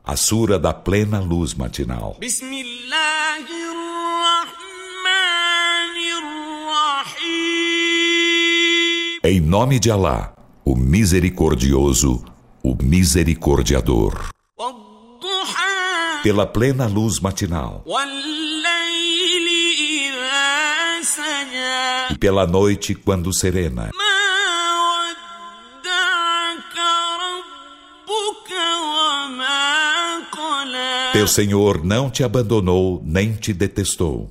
A sura da plena luz matinal. Em nome de Alá, o misericordioso, o misericordiador. Pela plena luz matinal. E pela noite quando serena. Teu Senhor não te abandonou nem te detestou.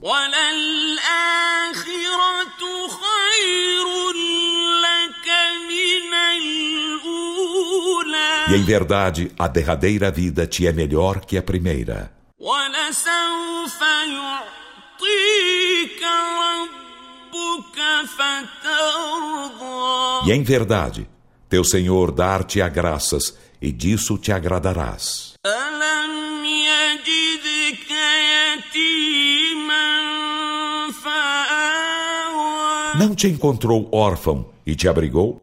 E em verdade, a derradeira vida te é melhor que a primeira. E em verdade, teu Senhor dar-te-á graças, e disso te agradarás. Não te encontrou órfão e te abrigou?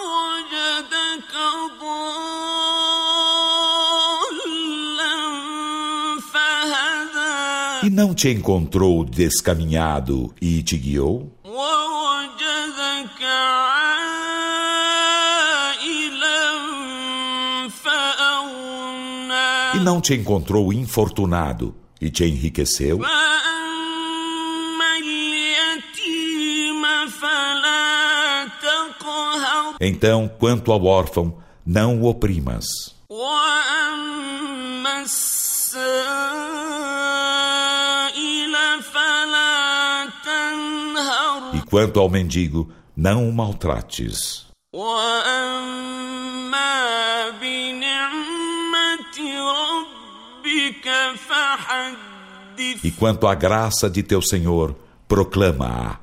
E não te encontrou descaminhado e te guiou? E não te encontrou infortunado e te enriqueceu? Então, quanto ao órfão, não o oprimas. E quanto ao mendigo, não o maltrates. E quanto à graça de teu Senhor, proclama-a.